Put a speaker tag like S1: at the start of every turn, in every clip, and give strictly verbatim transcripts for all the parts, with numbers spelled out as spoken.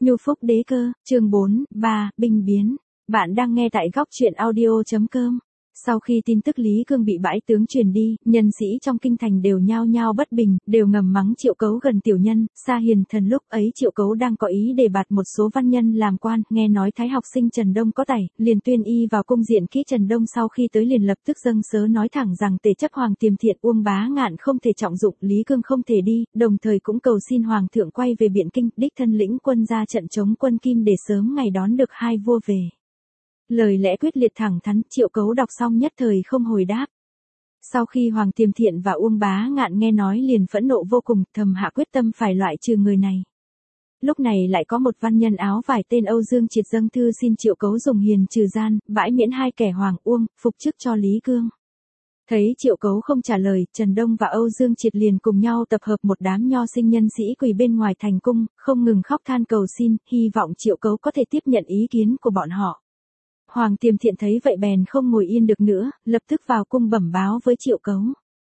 S1: Nhu phúc đế cơ, chương bốn, ba, binh biến. Bạn đang nghe tại góc truyện audio chấm com. Sau khi tin tức Lý Cương bị bãi tướng truyền đi, nhân sĩ trong kinh thành đều nhao nhao bất bình, đều ngầm mắng Triệu Cấu gần tiểu nhân, xa hiền thần. Lúc ấy Triệu Cấu đang có ý đề bạt một số văn nhân làm quan, nghe nói thái học sinh Trần Đông có tài, liền tuyên y vào cung diện kỹ. Trần Đông sau khi tới liền lập tức dâng sớ nói thẳng rằng tề chấp Hoàng Tiềm Thiện Uông Bá Ngạn không thể trọng dụng, Lý Cương không thể đi, đồng thời cũng cầu xin Hoàng thượng quay về Biện Kinh, đích thân lĩnh quân ra trận chống quân Kim để sớm ngày đón được hai vua về. Lời lẽ quyết liệt thẳng thắn, Triệu Cấu đọc xong nhất thời không hồi đáp. Sau khi Hoàng Tiềm Thiện và Uông Bá Ngạn nghe nói liền phẫn nộ vô cùng, thầm hạ quyết tâm phải loại trừ người này. Lúc này lại có một văn nhân áo vải tên Âu Dương Triệt dâng thư xin Triệu Cấu dùng hiền trừ gian, bãi miễn hai kẻ Hoàng Uông, phục chức cho Lý Cương. Thấy Triệu Cấu không trả lời, Trần Đông và Âu Dương Triệt liền cùng nhau tập hợp một đám nho sinh nhân sĩ quỳ bên ngoài thành cung, không ngừng khóc than cầu xin, hy vọng Triệu Cấu có thể tiếp nhận ý kiến của bọn họ. Hoàng Tiềm Thiện thấy vậy bèn không ngồi yên được nữa, lập tức vào cung bẩm báo với Triệu Cấu.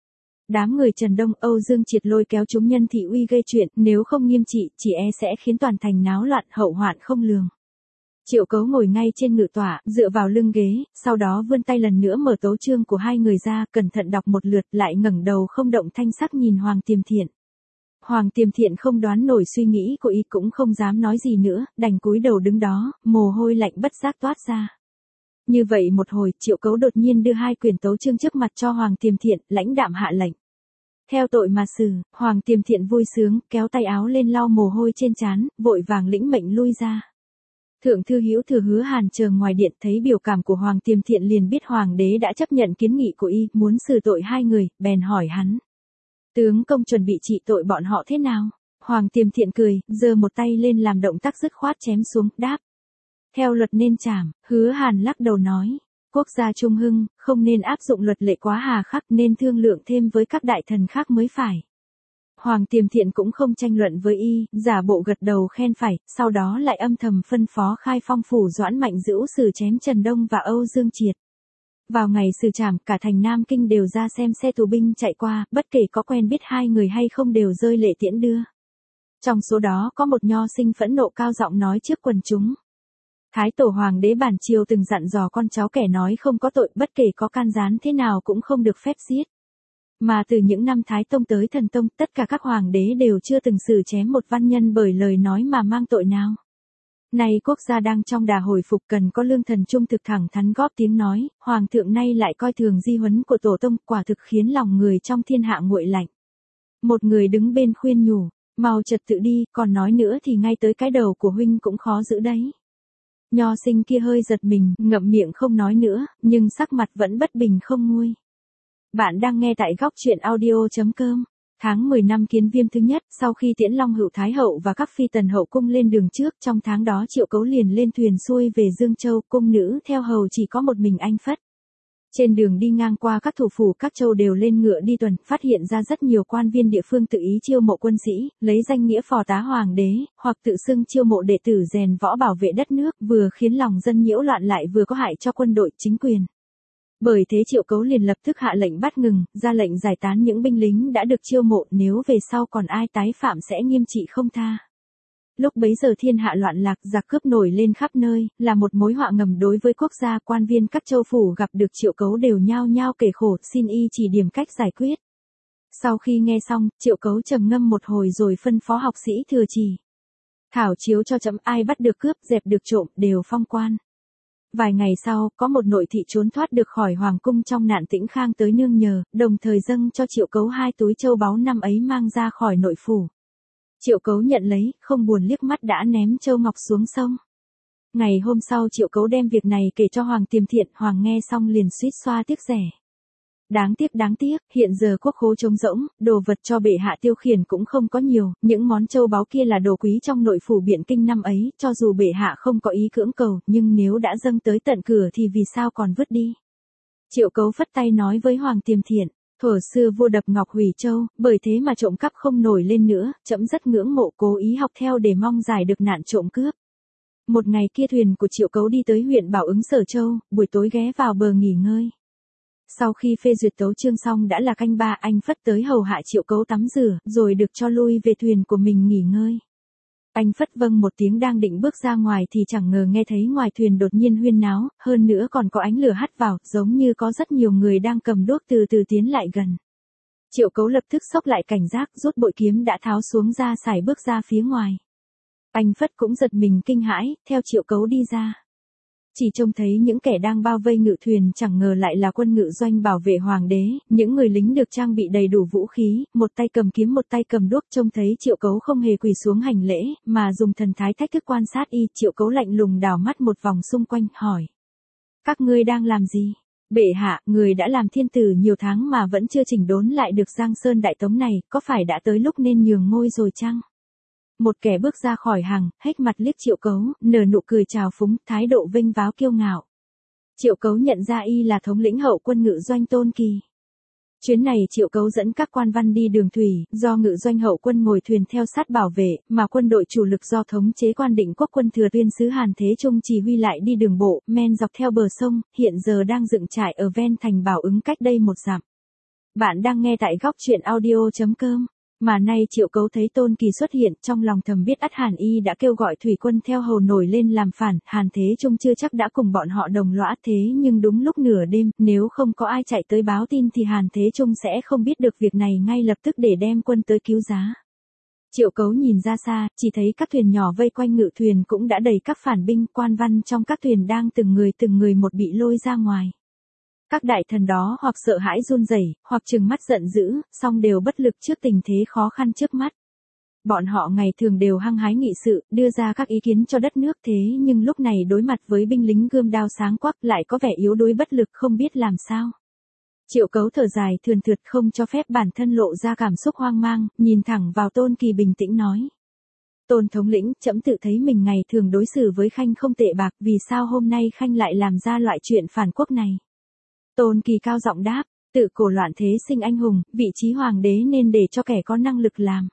S1: Đám người Trần Đông, Âu Dương Triệt lôi kéo chúng nhân thị uy gây chuyện, nếu không nghiêm trị, chỉ e sẽ khiến toàn thành náo loạn, hậu hoạn không lường. Triệu Cấu ngồi ngay trên ngự tọa, dựa vào lưng ghế, sau đó vươn tay lần nữa mở tấu chương của hai người ra, cẩn thận đọc một lượt, lại ngẩng đầu không động thanh sắc nhìn Hoàng Tiềm Thiện. Hoàng Tiềm Thiện không đoán nổi suy nghĩ của y, cũng không dám nói gì nữa, đành cúi đầu đứng đó, mồ hôi lạnh bất giác toát ra. Như vậy một hồi, Triệu Cấu đột nhiên đưa hai quyển tấu chương trước mặt cho Hoàng Tiềm Thiện, lãnh đạm hạ lệnh. Theo tội mà xử. Hoàng Tiềm Thiện vui sướng, kéo tay áo lên lau mồ hôi trên trán, vội vàng lĩnh mệnh lui ra. Thượng thư Hữu Thừa Hứa Hàn chờ ngoài điện, thấy biểu cảm của Hoàng Tiềm Thiện liền biết Hoàng đế đã chấp nhận kiến nghị của y, muốn xử tội hai người, bèn hỏi hắn. Tướng công chuẩn bị trị tội bọn họ thế nào? Hoàng Tiềm Thiện cười, giơ một tay lên làm động tác dứt khoát chém xuống, đáp. Theo luật nên trảm. Hứa Hàn lắc đầu nói, quốc gia trung hưng, không nên áp dụng luật lệ quá hà khắc, nên thương lượng thêm với các đại thần khác mới phải. Hoàng Tiềm Thiện cũng không tranh luận với y, giả bộ gật đầu khen phải, sau đó lại âm thầm phân phó khai phong phủ Doãn Mạnh Dữu xử chém Trần Đông và Âu Dương Triệt. Vào ngày xử trảm, cả thành Nam Kinh đều ra xem xe tù binh chạy qua, bất kể có quen biết hai người hay không đều rơi lệ tiễn đưa. Trong số đó có một nho sinh phẫn nộ cao giọng nói trước quần chúng. Thái tổ Hoàng đế bản triều từng dặn dò con cháu kẻ nói không có tội, bất kể có can gián thế nào cũng không được phép giết. Mà từ những năm Thái Tông tới Thần Tông, tất cả các hoàng đế đều chưa từng xử chém một văn nhân bởi lời nói mà mang tội nào. Nay quốc gia đang trong đà hồi phục, cần có lương thần trung thực thẳng thắn góp tiếng nói, Hoàng thượng nay lại coi thường di huấn của Tổ Tông, quả thực khiến lòng người trong thiên hạ nguội lạnh. Một người đứng bên khuyên nhủ, mau trật tự đi, còn nói nữa thì ngay tới cái đầu của huynh cũng khó giữ đấy. Nho sinh kia hơi giật mình, ngậm miệng không nói nữa, nhưng sắc mặt vẫn bất bình không nguôi. Bạn đang nghe tại góc truyện audio chấm com. Tháng mười năm Kiến Viêm thứ nhất, sau khi tiễn Long Hữu Thái hậu và các phi tần hậu cung lên đường trước, trong tháng đó Triệu Cấu liền lên thuyền xuôi về Dương Châu, cung nữ theo hầu chỉ có một mình anh Phất. Trên đường đi ngang qua các thủ phủ các châu đều lên ngựa đi tuần, phát hiện ra rất nhiều quan viên địa phương tự ý chiêu mộ quân sĩ, lấy danh nghĩa phò tá hoàng đế, hoặc tự xưng chiêu mộ đệ tử rèn võ bảo vệ đất nước, vừa khiến lòng dân nhiễu loạn lại vừa có hại cho quân đội chính quyền. Bởi thế Triệu Cấu liền lập tức hạ lệnh bắt ngừng, ra lệnh giải tán những binh lính đã được chiêu mộ, nếu về sau còn ai tái phạm sẽ nghiêm trị không tha. Lúc bấy giờ thiên hạ loạn lạc, giặc cướp nổi lên khắp nơi, là một mối họa ngầm đối với quốc gia. Quan viên các châu phủ gặp được Triệu Cấu đều nhao nhao kể khổ, xin y chỉ điểm cách giải quyết. Sau khi nghe xong, Triệu Cấu trầm ngâm một hồi rồi phân phó học sĩ thừa trì. Thảo chiếu cho trẫm, ai bắt được cướp, dẹp được trộm, đều phong quan. Vài ngày sau, có một nội thị trốn thoát được khỏi hoàng cung trong nạn Tĩnh Khang tới nương nhờ, đồng thời dâng cho Triệu Cấu hai túi châu báu năm ấy mang ra khỏi nội phủ. Triệu Cấu nhận lấy, không buồn liếc mắt đã ném châu ngọc xuống sông. Ngày hôm sau Triệu Cấu đem việc này kể cho Hoàng Tiềm Thiện, Hoàng nghe xong liền suýt xoa tiếc rẻ. Đáng tiếc đáng tiếc, hiện giờ quốc khố trống rỗng, đồ vật cho bệ hạ tiêu khiển cũng không có nhiều, những món châu báu kia là đồ quý trong nội phủ Biện Kinh năm ấy, cho dù bệ hạ không có ý cưỡng cầu, nhưng nếu đã dâng tới tận cửa thì vì sao còn vứt đi. Triệu Cấu phất tay nói với Hoàng Tiềm Thiện. Thuở xưa vua đập ngọc hủy châu, bởi thế mà trộm cắp không nổi lên nữa, trẫm rất ngưỡng mộ, cố ý học theo để mong giải được nạn trộm cướp. Một ngày kia thuyền của Triệu Cấu đi tới huyện Bảo Ứng Sở Châu, buổi tối ghé vào bờ nghỉ ngơi. Sau khi phê duyệt tấu chương xong đã là canh ba, anh Phất tới hầu hạ Triệu Cấu tắm rửa, rồi được cho lui về thuyền của mình nghỉ ngơi. Anh phất vâng một tiếng đang định bước ra ngoài thì chẳng ngờ nghe thấy ngoài thuyền đột nhiên huyên náo, hơn nữa còn có ánh lửa hắt vào, giống như có rất nhiều người đang cầm đuốc từ từ tiến lại gần. Triệu Cấu lập tức xốc lại cảnh giác, rút bội kiếm đã tháo xuống ra xài bước ra phía ngoài. Anh phất cũng giật mình kinh hãi, theo Triệu Cấu đi ra. Chỉ trông thấy những kẻ đang bao vây ngự thuyền chẳng ngờ lại là quân ngự doanh bảo vệ hoàng đế, những người lính được trang bị đầy đủ vũ khí, một tay cầm kiếm một tay cầm đuốc. Trông thấy Triệu Cấu không hề quỳ xuống hành lễ, mà dùng thần thái thách thức quan sát y. Triệu Cấu lạnh lùng đảo mắt một vòng xung quanh, hỏi. Các ngươi đang làm gì? Bệ hạ, người đã làm thiên tử nhiều tháng mà vẫn chưa chỉnh đốn lại được Giang Sơn Đại Tống này, có phải đã tới lúc nên nhường ngôi rồi chăng? Một kẻ bước ra khỏi hàng, hếch mặt liếc Triệu Cấu, nở nụ cười trào phúng, thái độ vênh váo kiêu ngạo. Triệu Cấu nhận ra y là thống lĩnh hậu quân ngự doanh Tôn Kỳ. Chuyến này Triệu Cấu dẫn các quan văn đi đường thủy, do ngự doanh hậu quân ngồi thuyền theo sát bảo vệ, mà quân đội chủ lực do thống chế Quan Định Quốc quân thừa tuyên sứ Hàn Thế Trung chỉ huy lại đi đường bộ, men dọc theo bờ sông, hiện giờ đang dựng trại ở ven thành Bảo Ứng cách đây một dặm. Bạn đang nghe tại góc truyện audio chấm com. Mà nay Triệu Cấu thấy Tôn Kỳ xuất hiện, trong lòng thầm biết ắt hẳn y đã kêu gọi thủy quân theo hầu nổi lên làm phản, Hàn Thế Trung chưa chắc đã cùng bọn họ đồng lõa, thế nhưng đúng lúc nửa đêm, nếu không có ai chạy tới báo tin thì Hàn Thế Trung sẽ không biết được việc này ngay lập tức để đem quân tới cứu giá. Triệu Cấu nhìn ra xa, chỉ thấy các thuyền nhỏ vây quanh ngự thuyền cũng đã đầy các phản binh, quan văn trong các thuyền đang từng người từng người một bị lôi ra ngoài. Các đại thần đó hoặc sợ hãi run rẩy, hoặc trừng mắt giận dữ, song đều bất lực trước tình thế khó khăn trước mắt. Bọn họ ngày thường đều hăng hái nghị sự, đưa ra các ý kiến cho đất nước, thế nhưng lúc này đối mặt với binh lính gươm đao sáng quắc lại có vẻ yếu đuối bất lực không biết làm sao. Triệu Cấu thở dài thườn thượt không cho phép bản thân lộ ra cảm xúc hoang mang, nhìn thẳng vào Tôn Kỳ bình tĩnh nói. Tôn thống lĩnh, trẫm tự thấy mình ngày thường đối xử với Khanh không tệ bạc, vì sao hôm nay Khanh lại làm ra loại chuyện phản quốc này? Tôn Kỳ cao giọng đáp, tự cổ loạn thế sinh anh hùng, vị trí hoàng đế nên để cho kẻ có năng lực làm.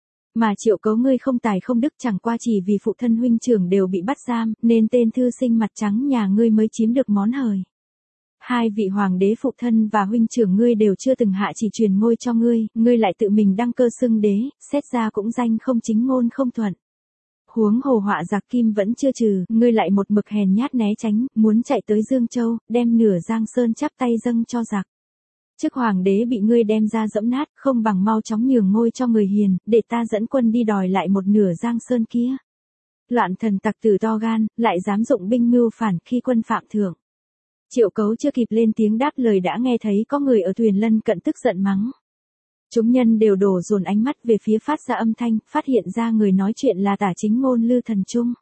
S1: Mà Triệu Cấu ngươi không tài không đức, chẳng qua chỉ vì phụ thân huynh trưởng đều bị bắt giam, nên tên thư sinh mặt trắng nhà ngươi mới chiếm được món hời. Hai vị hoàng đế phụ thân và huynh trưởng ngươi đều chưa từng hạ chỉ truyền ngôi cho ngươi, ngươi lại tự mình đăng cơ xưng đế, xét ra cũng danh không chính ngôn không thuận. Huống hồ họa giặc Kim vẫn chưa trừ, ngươi lại một mực hèn nhát né tránh, muốn chạy tới Dương Châu, đem nửa Giang Sơn chắp tay dâng cho giặc. Chức hoàng đế bị ngươi đem ra dẫm nát, không bằng mau chóng nhường ngôi cho người hiền, để ta dẫn quân đi đòi lại một nửa Giang Sơn kia. Loạn thần tặc tử to gan, lại dám dụng binh mưu phản khi quân phạm thượng. Triệu Cấu chưa kịp lên tiếng đáp lời đã nghe thấy có người ở thuyền lân cận tức giận mắng. Chúng nhân đều đổ dồn ánh mắt về phía phát ra âm thanh, phát hiện ra người nói chuyện là Tả Chính Ngôn Lư Thần Trung.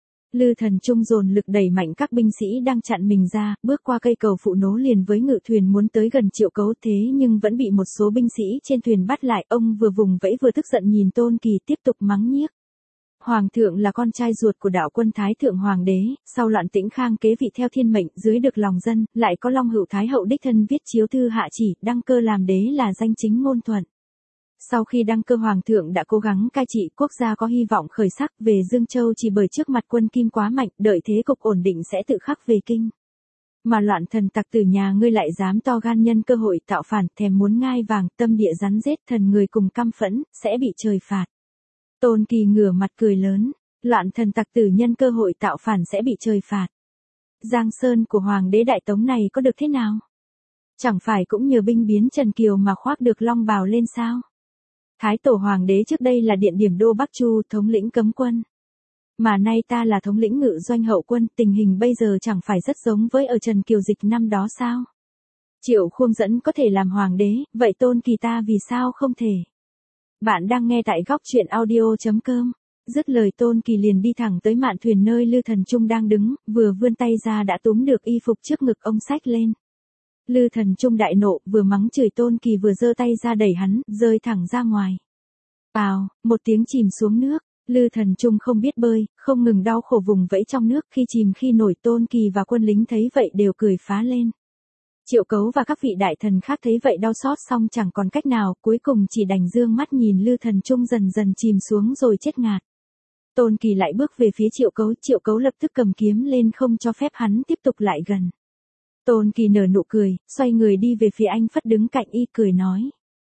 S1: Lư Thần Trung dồn lực đẩy mạnh các binh sĩ đang chặn mình ra, bước qua cây cầu phụ nối liền với ngự thuyền muốn tới gần Triệu Cấu, thế nhưng vẫn bị một số binh sĩ trên thuyền bắt lại. Ông vừa vùng vẫy vừa tức giận nhìn Tôn Kỳ tiếp tục mắng nhiếc. Hoàng thượng là con trai ruột của đạo quân Thái Thượng Hoàng đế, sau loạn Tĩnh Khang kế vị theo thiên mệnh, dưới được lòng dân, lại có Long Hữu Thái hậu đích thân viết chiếu thư hạ chỉ, đăng cơ làm đế là danh chính ngôn thuận. Sau khi đăng cơ hoàng thượng đã cố gắng cai trị, quốc gia có hy vọng khởi sắc, về Dương Châu chỉ bởi trước mặt quân Kim quá mạnh, đợi thế cục ổn định sẽ tự khắc về kinh. Mà loạn thần tặc tử nhà ngươi lại dám to gan nhân cơ hội tạo phản, thèm muốn ngai vàng, tâm địa rắn rết, thần người cùng căm phẫn, sẽ bị trời phạt. Tôn Kỳ ngửa mặt cười lớn, loạn thần tặc tử nhân cơ hội tạo phản sẽ bị trời phạt. Giang Sơn của Hoàng đế Đại Tống này có được thế nào? Chẳng phải cũng nhờ binh biến Trần Kiều mà khoác được long bào lên sao? Thái tổ Hoàng đế trước đây là điện điểm đô Bắc Chu, thống lĩnh cấm quân. Mà nay ta là thống lĩnh ngự doanh hậu quân, tình hình bây giờ chẳng phải rất giống với ở Trần Kiều dịch năm đó sao? Triệu Khuông dẫn có thể làm hoàng đế, vậy Tôn Kỳ ta vì sao không thể? Bạn đang nghe tại góc truyện audio chấm com. Dứt lời Tôn Kỳ liền đi thẳng tới mạn thuyền nơi Lư Thần Trung đang đứng, vừa vươn tay ra đã túm được y phục trước ngực ông xách lên. Lư Thần Trung đại nộ, vừa mắng chửi Tôn Kỳ vừa giơ tay ra đẩy hắn, rơi thẳng ra ngoài. Bào, một tiếng chìm xuống nước, Lư Thần Trung không biết bơi, không ngừng đau khổ vùng vẫy trong nước, khi chìm khi nổi. Tôn Kỳ và quân lính thấy vậy đều cười phá lên. Triệu Cấu và các vị đại thần khác thấy vậy đau xót xong chẳng còn cách nào, cuối cùng chỉ đành dương mắt nhìn Lư Thần Trung dần dần chìm xuống rồi chết ngạt. Tôn Kỳ lại bước về phía Triệu Cấu, Triệu Cấu lập tức cầm kiếm lên không cho phép hắn tiếp tục lại gần. Tôn Kỳ nở nụ cười, xoay người đi về phía anh Phất đứng cạnh y cười nói.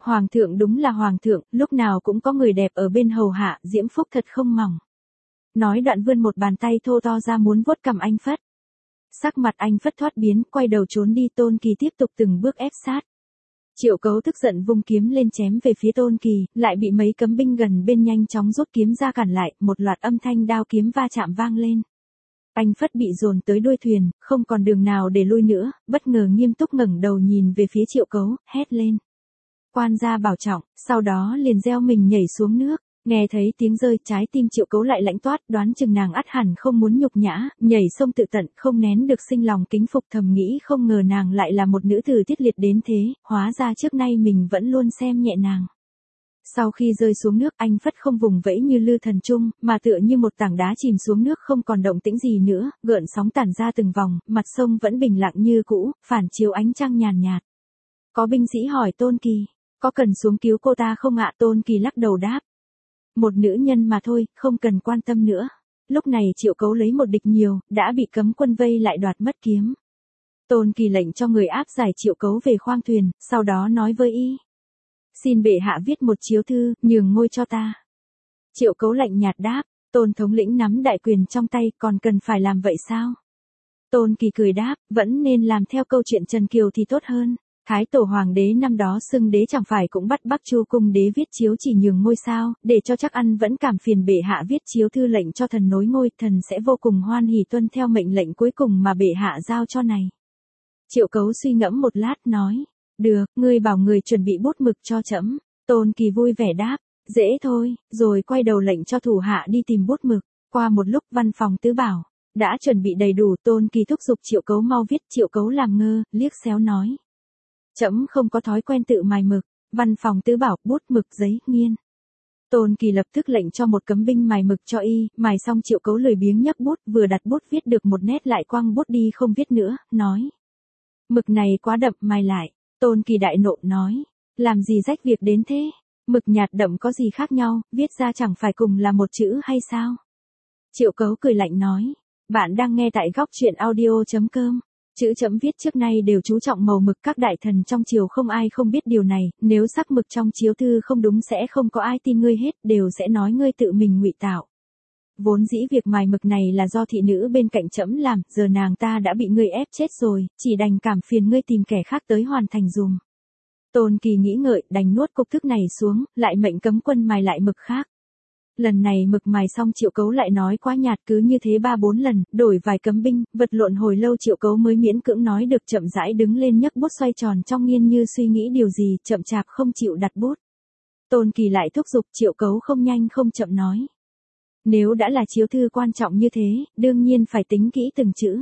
S1: Hoàng thượng đúng là hoàng thượng, lúc nào cũng có người đẹp ở bên hầu hạ, diễm phúc thật không mỏng. Nói đoạn vươn một bàn tay thô to ra muốn vuốt cằm anh Phất. Sắc mặt anh Phất thoát biến, quay đầu trốn đi. Tôn Kỳ tiếp tục từng bước ép sát. Triệu Cấu tức giận vung kiếm lên chém về phía Tôn Kỳ, lại bị mấy cấm binh gần bên nhanh chóng rút kiếm ra cản lại, một loạt âm thanh đao kiếm va chạm vang lên. Anh Phất bị dồn tới đuôi thuyền, không còn đường nào để lui nữa, bất ngờ nghiêm túc ngẩng đầu nhìn về phía Triệu Cấu, hét lên. Quan gia bảo trọng, sau đó liền gieo mình nhảy xuống nước. Nghe thấy tiếng rơi, trái tim Triệu Cấu lại lạnh toát, đoán chừng nàng ắt hẳn không muốn nhục nhã, nhảy sông tự tận, không nén được sinh lòng kính phục, thầm nghĩ không ngờ nàng lại là một nữ tử tiết liệt đến thế, hóa ra trước nay mình vẫn luôn xem nhẹ nàng. Sau khi rơi xuống nước, anh Phất không vùng vẫy như Lư Thần Trung, mà tựa như một tảng đá chìm xuống nước không còn động tĩnh gì nữa, gợn sóng tản ra từng vòng, mặt sông vẫn bình lặng như cũ, phản chiếu ánh trăng nhàn nhạt. Có binh sĩ hỏi Tôn Kỳ, có cần xuống cứu cô ta không ạ? Tôn Kỳ lắc đầu đáp. Một nữ nhân mà thôi, không cần quan tâm nữa. Lúc này Triệu Cấu lấy một địch nhiều, đã bị cấm quân vây lại đoạt mất kiếm. Tôn Kỳ lệnh cho người áp giải Triệu Cấu về khoang thuyền, sau đó nói với y. Xin bệ hạ viết một chiếu thư, nhường ngôi cho ta. Triệu Cấu lạnh nhạt đáp, Tôn thống lĩnh nắm đại quyền trong tay, còn cần phải làm vậy sao? Tôn Kỳ cười đáp, vẫn nên làm theo câu chuyện Trần Kiều thì tốt hơn. Thái tổ hoàng đế năm đó xưng đế chẳng phải cũng bắt Bắc Chu cung đế viết chiếu chỉ nhường ngôi sao, để cho chắc ăn vẫn cảm phiền bệ hạ viết chiếu thư lệnh cho thần nối ngôi, thần sẽ vô cùng hoan hỉ tuân theo mệnh lệnh cuối cùng mà bệ hạ giao cho này. Triệu Cấu suy ngẫm một lát nói, được, ngươi bảo người chuẩn bị bút mực cho trẫm. Tôn Kỳ vui vẻ đáp, dễ thôi, rồi quay đầu lệnh cho thủ hạ đi tìm bút mực. Qua một lúc văn phòng tứ bảo đã chuẩn bị đầy đủ, Tôn Kỳ thúc giục Triệu Cấu mau viết. Triệu Cấu làm ngơ, liếc xéo nói. Trẫm không có thói quen tự mài mực. Văn phòng tứ bảo, bút mực giấy, nghiên. Tôn Kỳ lập tức lệnh cho một cấm binh mài mực cho y, mài xong Triệu Cấu lười biếng nhấc bút, vừa đặt bút viết được một nét lại quăng bút đi không viết nữa, nói. Mực này quá đậm, mài lại. Tôn Kỳ đại nộ nói, làm gì rách việc đến thế? Mực nhạt đậm có gì khác nhau, viết ra chẳng phải cùng là một chữ hay sao? Triệu Cấu cười lạnh nói, bạn đang nghe tại góc truyện audio chấm com. Chữ chấm viết trước nay đều chú trọng màu mực, các đại thần trong triều không ai không biết điều này, nếu sắc mực trong chiếu thư không đúng sẽ không có ai tin ngươi hết, đều sẽ nói ngươi tự mình ngụy tạo. Vốn dĩ việc mài mực này là do thị nữ bên cạnh trẫm làm, giờ nàng ta đã bị ngươi ép chết rồi, chỉ đành cảm phiền ngươi tìm kẻ khác tới hoàn thành dùm. Tôn Kỳ nghĩ ngợi, đành nuốt cục thức này xuống, lại mệnh cấm quân mài lại mực khác. Lần này mực mài xong Triệu Cấu lại nói quá nhạt, cứ như thế ba bốn lần, đổi vài cấm binh, vật lộn hồi lâu Triệu Cấu mới miễn cưỡng nói được, chậm rãi đứng lên nhấc bút xoay tròn trong nghiên như suy nghĩ điều gì, chậm chạp không chịu đặt bút. Tôn Kỳ lại thúc giục, Triệu Cấu không nhanh không chậm nói. Nếu đã là chiếu thư quan trọng như thế, đương nhiên phải tính kỹ từng chữ.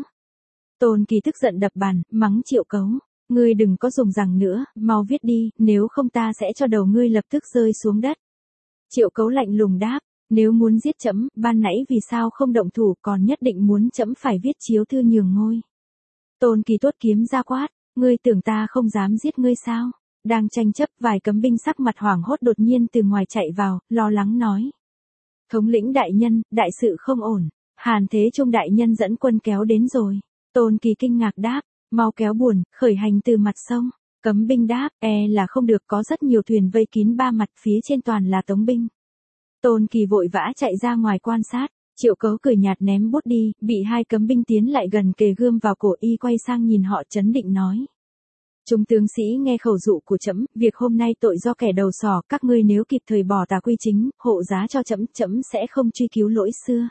S1: Tôn Kỳ tức giận đập bàn, mắng Triệu Cấu. Ngươi đừng có dùng rằng nữa, mau viết đi, nếu không ta sẽ cho đầu ngươi lập tức rơi xuống đất. Triệu Cấu lạnh lùng đáp, nếu muốn giết trẫm, ban nãy vì sao không động thủ, còn nhất định muốn trẫm phải viết chiếu thư nhường ngôi. Tôn Kỳ tuốt kiếm ra quát, ngươi tưởng ta không dám giết ngươi sao? Đang tranh chấp, vài cấm binh sắc mặt hoảng hốt đột nhiên từ ngoài chạy vào, lo lắng nói. Thống lĩnh đại nhân, đại sự không ổn, Hàn Thế Trung đại nhân dẫn quân kéo đến rồi. Tôn Kỳ kinh ngạc đáp, mau kéo buồn, khởi hành từ mặt sông. Cấm binh đáp, e là không được, có rất nhiều thuyền vây kín ba mặt, phía trên toàn là tống binh. Tôn Kỳ vội vã chạy ra ngoài quan sát, Triệu Cấu cười nhạt ném bút đi, bị hai cấm binh tiến lại gần kề gươm vào cổ y, quay sang nhìn họ chấn định nói. Chúng tướng sĩ nghe khẩu dụ của trẫm, việc hôm nay tội do kẻ đầu sỏ, các ngươi nếu kịp thời bỏ tà quy chính, hộ giá cho trẫm, trẫm sẽ không truy cứu lỗi xưa.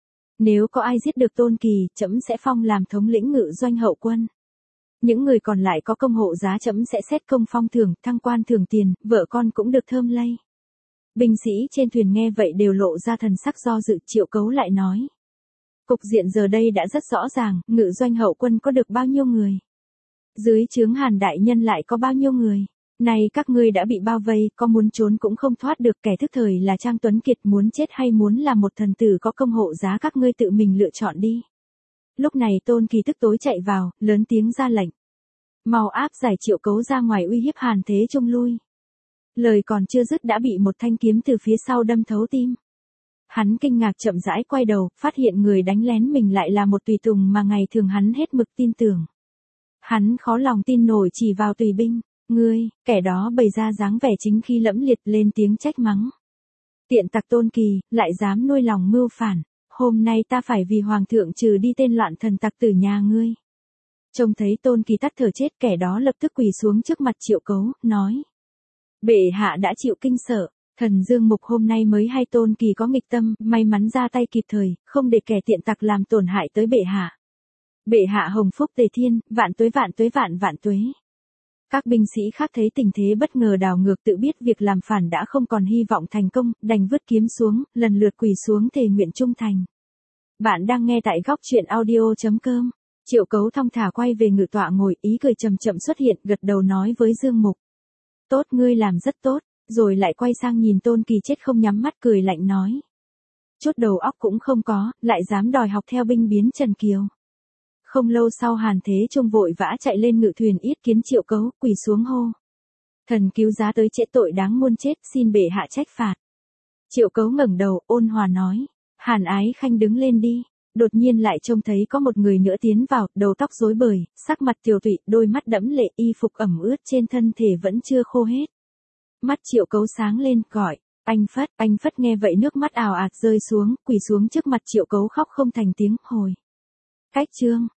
S1: Nếu có ai giết được Tôn Kỳ, trẫm sẽ phong làm thống lĩnh ngự doanh hậu quân. Những người còn lại có công hộ giá, trẫm sẽ xét công phong thưởng, thăng quan thưởng tiền, vợ con cũng được thơm lây. Binh sĩ trên thuyền nghe vậy đều lộ ra thần sắc do dự. Triệu Cấu lại nói. Cục diện giờ đây đã rất rõ ràng, ngự doanh hậu quân có được bao nhiêu người? Dưới trướng Hàn đại nhân lại có bao nhiêu người? Này các ngươi đã bị bao vây, có muốn trốn cũng không thoát được, kẻ thức thời là Trang Tuấn Kiệt, muốn chết hay muốn là một thần tử có công hộ giá, các ngươi tự mình lựa chọn đi. Lúc này Tôn Kỳ tức tối chạy vào, lớn tiếng ra lệnh. Mau áp giải Triệu Cấu ra ngoài uy hiếp Hàn Thế Trung lui. Lời còn chưa dứt đã bị một thanh kiếm từ phía sau đâm thấu tim. Hắn kinh ngạc chậm rãi quay đầu, phát hiện người đánh lén mình lại là một tùy tùng mà ngày thường hắn hết mực tin tưởng. Hắn khó lòng tin nổi chỉ vào tùy binh. Ngươi, kẻ đó bày ra dáng vẻ chính khi lẫm liệt lên tiếng trách mắng. Tiện tặc Tôn Kỳ, lại dám nuôi lòng mưu phản, hôm nay ta phải vì hoàng thượng trừ đi tên loạn thần tặc tử nhà ngươi. Trông thấy Tôn Kỳ tắt thở chết, kẻ đó lập tức quỳ xuống trước mặt Triệu Cấu, nói. Bệ hạ đã chịu kinh sợ, thần Dương Mục hôm nay mới hay Tôn Kỳ có nghịch tâm, may mắn ra tay kịp thời, không để kẻ tiện tặc làm tổn hại tới bệ hạ. Bệ hạ hồng phúc tề thiên, vạn tuế vạn tuế vạn vạn tuế. Các binh sĩ khác thấy tình thế bất ngờ đảo ngược, tự biết việc làm phản đã không còn hy vọng thành công, đành vứt kiếm xuống, lần lượt quỳ xuống thề nguyện trung thành. Bạn đang nghe tại góc truyện audio chấm com. Triệu Cấu thong thả quay về ngự tọa ngồi, ý cười chậm chậm xuất hiện, gật đầu nói với Dương Mục. Tốt, ngươi làm rất tốt, rồi lại quay sang nhìn Tôn Kỳ chết không nhắm mắt, cười lạnh nói. Chút đầu óc cũng không có, lại dám đòi học theo binh biến Trần Kiều. Không lâu sau Hàn Thế Trung vội vã chạy lên ngự thuyền yết kiến Triệu Cấu, quỳ xuống hô. Thần cứu giá tới trễ tội đáng muôn chết, xin bệ hạ trách phạt. Triệu Cấu ngẩng đầu, ôn hòa nói. Hàn Ái Khanh đứng lên đi. Đột nhiên lại trông thấy có một người nữa tiến vào, đầu tóc rối bời, sắc mặt tiều tụy, đôi mắt đẫm lệ, y phục ẩm ướt trên thân thể vẫn chưa khô hết. Mắt Triệu Cấu sáng lên, gọi. Anh Phất, anh Phất nghe vậy nước mắt ào ạt rơi xuống, quỳ xuống trước mặt Triệu Cấu khóc không thành tiếng, hồi. Cách chương.